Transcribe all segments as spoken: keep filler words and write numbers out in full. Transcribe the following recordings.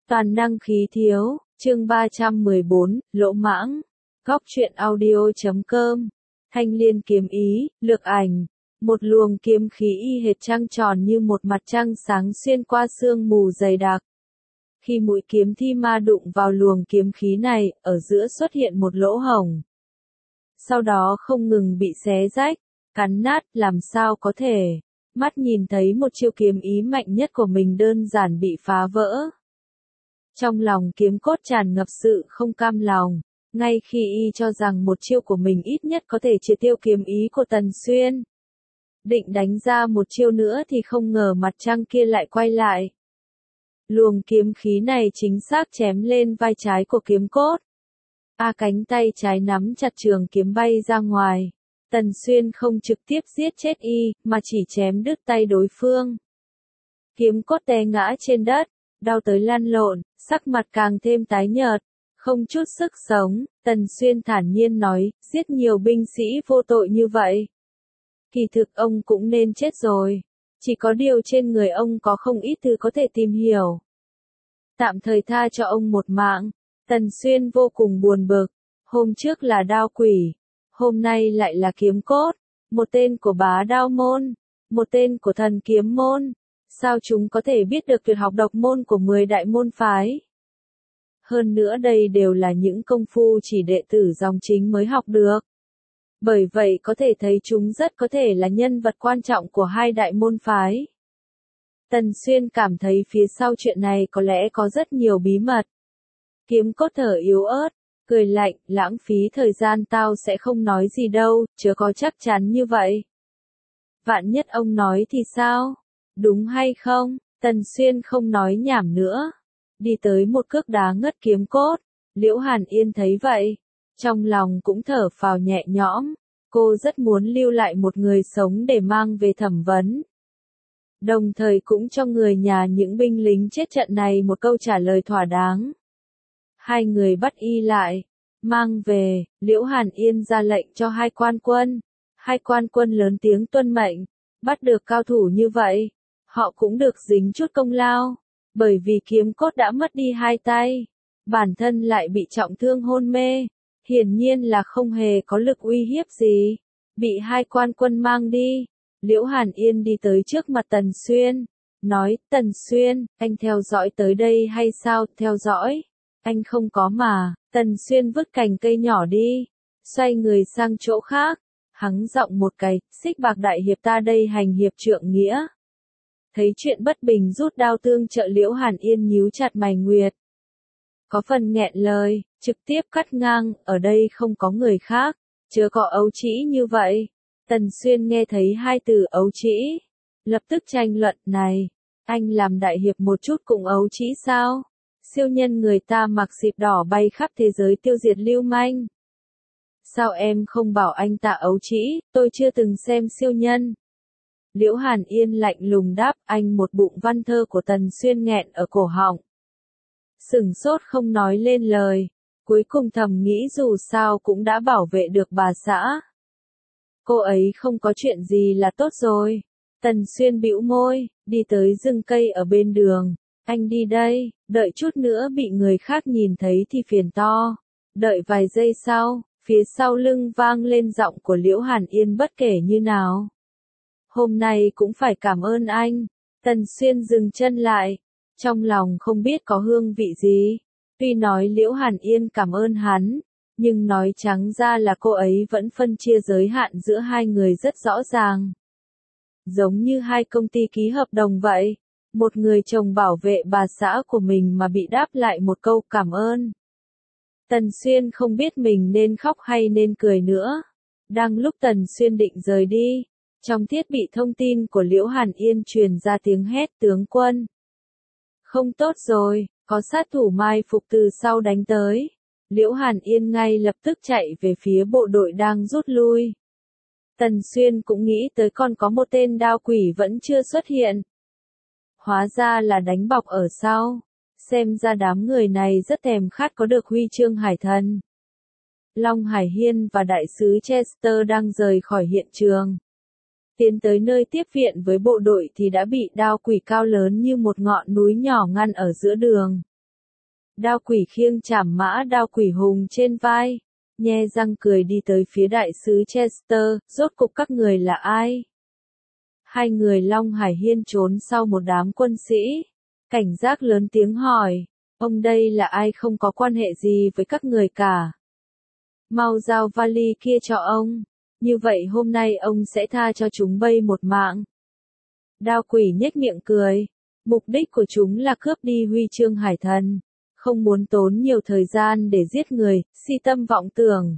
Toàn năng khí thiếu, chương ba trăm mười bốn, lỗ mãng. Góc truyện audio chấm com. Thanh liên kiếm ý, lược ảnh. Một luồng kiếm khí y hệt trăng tròn như một mặt trăng sáng xuyên qua sương mù dày đặc. Khi mũi kiếm thi ma đụng vào luồng kiếm khí này, ở giữa xuất hiện một lỗ hổng. Sau đó không ngừng bị xé rách, cắn nát, làm sao có thể. Mắt nhìn thấy một chiêu kiếm ý mạnh nhất của mình đơn giản bị phá vỡ. Trong lòng kiếm cốt tràn ngập sự không cam lòng, ngay khi y cho rằng một chiêu của mình ít nhất có thể triệt tiêu kiếm ý của Tần Xuyên. Định đánh ra một chiêu nữa thì không ngờ mặt trăng kia lại quay lại. Luồng kiếm khí này chính xác chém lên vai trái của kiếm cốt. A cánh tay trái nắm chặt trường kiếm bay ra ngoài. Tần Xuyên không trực tiếp giết chết y, mà chỉ chém đứt tay đối phương. Kiếm cốt té ngã trên đất, đau tới lăn lộn, sắc mặt càng thêm tái nhợt, không chút sức sống. Tần Xuyên thản nhiên nói, giết nhiều binh sĩ vô tội như vậy. Kỳ thực ông cũng nên chết rồi, chỉ có điều trên người ông có không ít thứ có thể tìm hiểu. Tạm thời tha cho ông một mạng. Tần Xuyên vô cùng buồn bực, hôm trước là đao quỷ, hôm nay lại là kiếm cốt, một tên của bá đao môn, một tên của thần kiếm môn. Sao chúng có thể biết được tuyệt học độc môn của mười đại môn phái? Hơn nữa đây đều là những công phu chỉ đệ tử dòng chính mới học được. Bởi vậy có thể thấy chúng rất có thể là nhân vật quan trọng của hai đại môn phái. Tần Xuyên cảm thấy phía sau chuyện này có lẽ có rất nhiều bí mật. Kiếm cốt thở yếu ớt, cười lạnh, lãng phí thời gian tao sẽ không nói gì đâu, chớ có chắc chắn như vậy. Vạn nhất ông nói thì sao? Đúng hay không? Tần Xuyên không nói nhảm nữa. Đi tới một cước đá ngất kiếm cốt. Liễu Hàn Yên thấy vậy, trong lòng cũng thở phào nhẹ nhõm. Cô rất muốn lưu lại một người sống để mang về thẩm vấn. Đồng thời cũng cho người nhà những binh lính chết trận này một câu trả lời thỏa đáng. Hai người bắt y lại, mang về. Liễu Hàn Yên ra lệnh cho hai quan quân. Hai quan quân lớn tiếng tuân mệnh, bắt được cao thủ như vậy. Họ cũng được dính chút công lao, bởi vì kiếm cốt đã mất đi hai tay, bản thân lại bị trọng thương hôn mê, hiển nhiên là không hề có lực uy hiếp gì, bị hai quan quân mang đi. Liễu Hàn Yên đi tới trước mặt Tần Xuyên, nói, Tần Xuyên, anh theo dõi tới đây hay sao? Theo dõi? Anh không có mà. Tần Xuyên vứt cành cây nhỏ đi, xoay người sang chỗ khác, hắng giọng một cái, Xích Bạc đại hiệp ta đây hành hiệp trượng nghĩa. Thấy chuyện bất bình rút đao tương trợ, Liễu Hàn Yên nhíu chặt mày nguyệt. Có phần nghẹn lời, trực tiếp cắt ngang, ở đây không có người khác, chớ có ấu trĩ như vậy. Tần Xuyên nghe thấy hai từ ấu trĩ, lập tức tranh luận, này, anh làm đại hiệp một chút cũng ấu trĩ sao? Siêu nhân người ta mặc xịp đỏ bay khắp thế giới tiêu diệt lưu manh. Sao em không bảo anh ta ấu trĩ, tôi chưa từng xem siêu nhân. Liễu Hàn Yên lạnh lùng đáp, anh một bụng văn thơ của Tần Xuyên nghẹn ở cổ họng. Sửng sốt không nói lên lời, cuối cùng thầm nghĩ dù sao cũng đã bảo vệ được bà xã. Cô ấy không có chuyện gì là tốt rồi. Tần Xuyên bĩu môi, đi tới rừng cây ở bên đường. Anh đi đây, đợi chút nữa bị người khác nhìn thấy thì phiền to. Đợi vài giây sau, phía sau lưng vang lên giọng của Liễu Hàn Yên bất kể như nào. Hôm nay cũng phải cảm ơn anh. Tần Xuyên dừng chân lại, trong lòng không biết có hương vị gì. Tuy nói Liễu Hàn Yên cảm ơn hắn, nhưng nói trắng ra là cô ấy vẫn phân chia giới hạn giữa hai người rất rõ ràng. Giống như hai công ty ký hợp đồng vậy, một người chồng bảo vệ bà xã của mình mà bị đáp lại một câu cảm ơn. Tần Xuyên không biết mình nên khóc hay nên cười nữa. Đang lúc Tần Xuyên định rời đi, trong thiết bị thông tin của Liễu Hàn Yên truyền ra tiếng hét, tướng quân. Không tốt rồi, có sát thủ mai phục từ sau đánh tới. Liễu Hàn Yên ngay lập tức chạy về phía bộ đội đang rút lui. Tần Xuyên cũng nghĩ tới còn có một tên đao quỷ vẫn chưa xuất hiện. Hóa ra là đánh bọc ở sau. Xem ra đám người này rất thèm khát có được huy chương hải thần. Long Hải Hiên và đại sứ Chester đang rời khỏi hiện trường. Tiến tới nơi tiếp viện với bộ đội thì đã bị đao quỷ cao lớn như một ngọn núi nhỏ ngăn ở giữa đường. Đao quỷ khiêng chảm mã đao quỷ hùng trên vai, nhe răng cười đi tới phía đại sứ Chester, rốt cục các người là ai? Hai người Long Hải Hiên trốn sau một đám quân sĩ, cảnh giác lớn tiếng hỏi, ông đây là ai, không có quan hệ gì với các người cả. Mau giao vali kia cho ông, như vậy hôm nay ông sẽ tha cho chúng bay một mạng. Đao quỷ nhếch miệng cười, mục đích của chúng là cướp đi huy chương hải thần, không muốn tốn nhiều thời gian để giết người, si tâm vọng tưởng.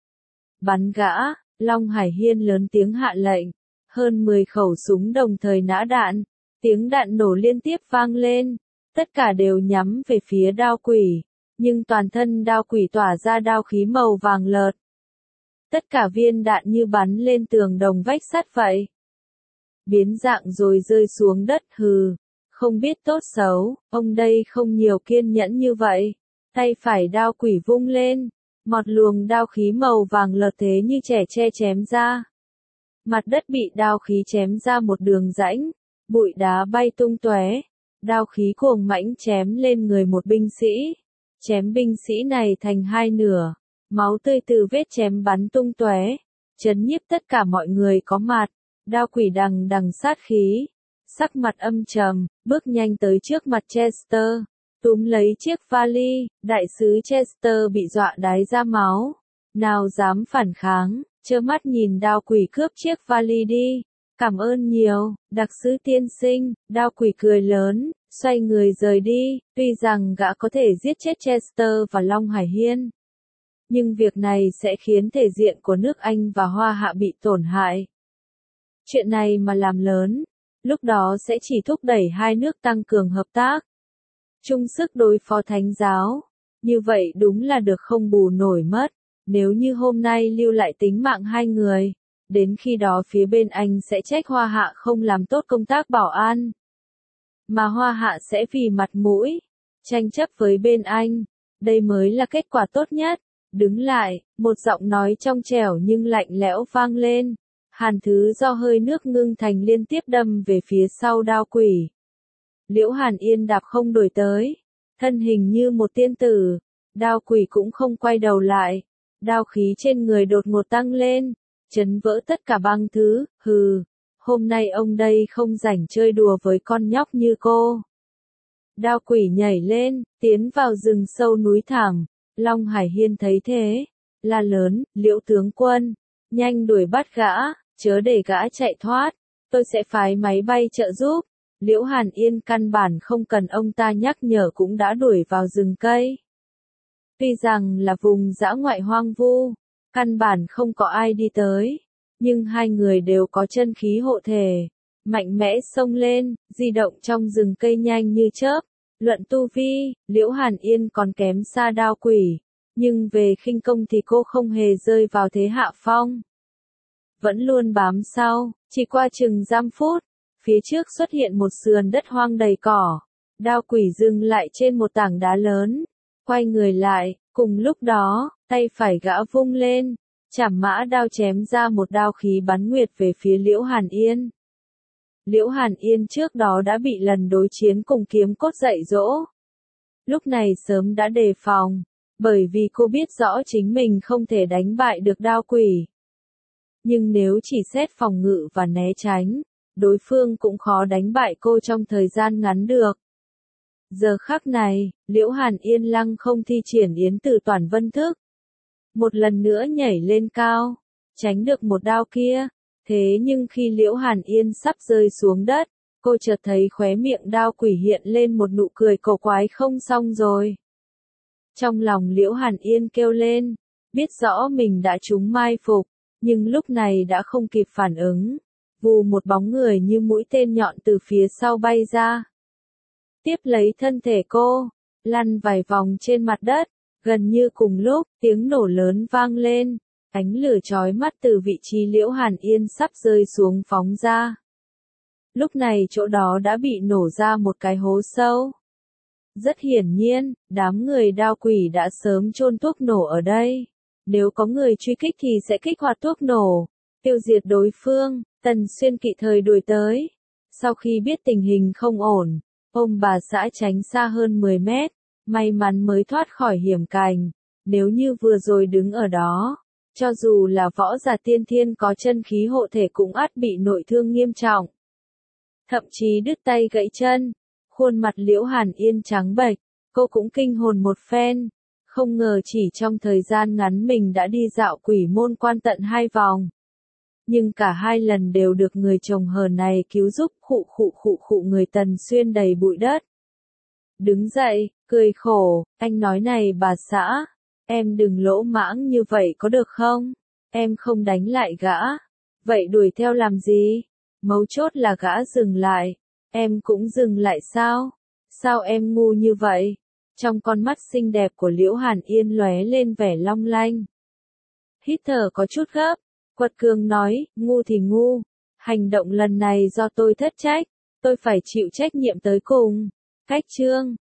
Bắn gã, Long Hải Hiên lớn tiếng hạ lệnh, hơn mười khẩu súng đồng thời nã đạn, tiếng đạn nổ liên tiếp vang lên, tất cả đều nhắm về phía đao quỷ, nhưng toàn thân đao quỷ tỏa ra đao khí màu vàng lợt. Tất cả viên đạn như bắn lên tường đồng vách sắt vậy. Biến dạng rồi rơi xuống đất, hừ, không biết tốt xấu, ông đây không nhiều kiên nhẫn như vậy. Tay phải đao quỷ vung lên, một luồng đao khí màu vàng lợt thế như trẻ tre chém ra. Mặt đất bị đao khí chém ra một đường rãnh, bụi đá bay tung tóe, đao khí cuồng mãnh chém lên người một binh sĩ, chém binh sĩ này thành hai nửa, máu tươi từ vết chém bắn tung tóe, chấn nhiếp tất cả mọi người có mặt. Đao quỷ đằng đằng sát khí, sắc mặt âm trầm, bước nhanh tới trước mặt Chester, túm lấy chiếc vali, đại sứ Chester bị dọa đái ra máu, nào dám phản kháng, trơ mắt nhìn đao quỷ cướp chiếc vali đi, cảm ơn nhiều, đặc sứ tiên sinh, đao quỷ cười lớn, xoay người rời đi, tuy rằng gã có thể giết chết Chester và Long Hải Hiên, nhưng việc này sẽ khiến thể diện của nước Anh và Hoa Hạ bị tổn hại. Chuyện này mà làm lớn, lúc đó sẽ chỉ thúc đẩy hai nước tăng cường hợp tác, chung sức đối phó Thánh giáo, như vậy đúng là được không bù nổi mất, nếu như hôm nay lưu lại tính mạng hai người, đến khi đó phía bên Anh sẽ trách Hoa Hạ không làm tốt công tác bảo an, mà Hoa Hạ sẽ vì mặt mũi, tranh chấp với bên Anh, đây mới là kết quả tốt nhất. Đứng lại, một giọng nói trong trẻo nhưng lạnh lẽo vang lên. Hàn thứ do hơi nước ngưng thành liên tiếp đâm về phía sau đao quỷ. Liễu Hàn Yên đạp không đổi tới, thân hình như một tiên tử, đao quỷ cũng không quay đầu lại, đao khí trên người đột ngột tăng lên, chấn vỡ tất cả băng thứ, hừ, hôm nay ông đây không rảnh chơi đùa với con nhóc như cô. Đao quỷ nhảy lên, tiến vào rừng sâu núi thẳm, Long Hải Hiên thấy thế, la lớn, Liễu tướng quân, nhanh đuổi bắt gã. Chớ để gã chạy thoát, tôi sẽ phái máy bay trợ giúp. Liễu Hàn Yên căn bản không cần ông ta nhắc nhở cũng đã đuổi vào rừng cây. Tuy rằng là vùng dã ngoại hoang vu, căn bản không có ai đi tới, nhưng hai người đều có chân khí hộ thể, mạnh mẽ xông lên, di động trong rừng cây nhanh như chớp. Luận tu vi, Liễu Hàn Yên còn kém xa đao quỷ, nhưng về khinh công thì cô không hề rơi vào thế hạ phong. Vẫn luôn bám sau, chỉ qua chừng giam phút, phía trước xuất hiện một sườn đất hoang đầy cỏ, đao quỷ dừng lại trên một tảng đá lớn, quay người lại, cùng lúc đó, tay phải gã vung lên, chảm mã đao chém ra một đao khí bắn nguyệt về phía Liễu Hàn Yên. Liễu Hàn Yên trước đó đã bị lần đối chiến cùng kiếm cốt dạy dỗ. Lúc này sớm đã đề phòng, bởi vì cô biết rõ chính mình không thể đánh bại được đao quỷ. Nhưng nếu chỉ xét phòng ngự và né tránh, đối phương cũng khó đánh bại cô trong thời gian ngắn được. Giờ khắc này, Liễu Hàn Yên lăng không thi triển yến tử toàn vân thức. Một lần nữa nhảy lên cao, tránh được một đao kia. Thế nhưng khi Liễu Hàn Yên sắp rơi xuống đất, cô chợt thấy khóe miệng đao quỷ hiện lên một nụ cười cổ quái, không xong rồi. Trong lòng Liễu Hàn Yên kêu lên, biết rõ mình đã trúng mai phục, nhưng lúc này đã không kịp phản ứng. Vù một bóng người như mũi tên nhọn từ phía sau bay ra. Tiếp lấy thân thể cô, lăn vài vòng trên mặt đất, gần như cùng lúc, tiếng nổ lớn vang lên. Ánh lửa chói mắt từ vị trí Liễu Hàn Yên sắp rơi xuống phóng ra. Lúc này chỗ đó đã bị nổ ra một cái hố sâu. Rất hiển nhiên, đám người đao quỷ đã sớm chôn thuốc nổ ở đây. Nếu có người truy kích thì sẽ kích hoạt thuốc nổ, tiêu diệt đối phương. Tần Xuyên kịp thời đuổi tới. Sau khi biết tình hình không ổn, ông bà xã tránh xa hơn mười mét, may mắn mới thoát khỏi hiểm cảnh, nếu như vừa rồi đứng ở đó, cho dù là võ giả tiên thiên có chân khí hộ thể cũng ắt bị nội thương nghiêm trọng. Thậm chí đứt tay gãy chân, khuôn mặt Liễu Hàn Yên trắng bệch, cô cũng kinh hồn một phen, không ngờ chỉ trong thời gian ngắn mình đã đi dạo quỷ môn quan tận hai vòng. Nhưng cả hai lần đều được người chồng hờ này cứu giúp, khụ khụ khụ khụ người Tần Xuyên đầy bụi đất. Đứng dậy, cười khổ, anh nói này bà xã, em đừng lỗ mãng như vậy có được không? Em không đánh lại gã. Vậy đuổi theo làm gì? Mấu chốt là gã dừng lại. Em cũng dừng lại sao? Sao em ngu như vậy? Trong con mắt xinh đẹp của Liễu Hàn Yên lóe lên vẻ long lanh. Hít thở có chút gấp, quật cường nói, ngu thì ngu. Hành động lần này do tôi thất trách, tôi phải chịu trách nhiệm tới cùng. Cách chương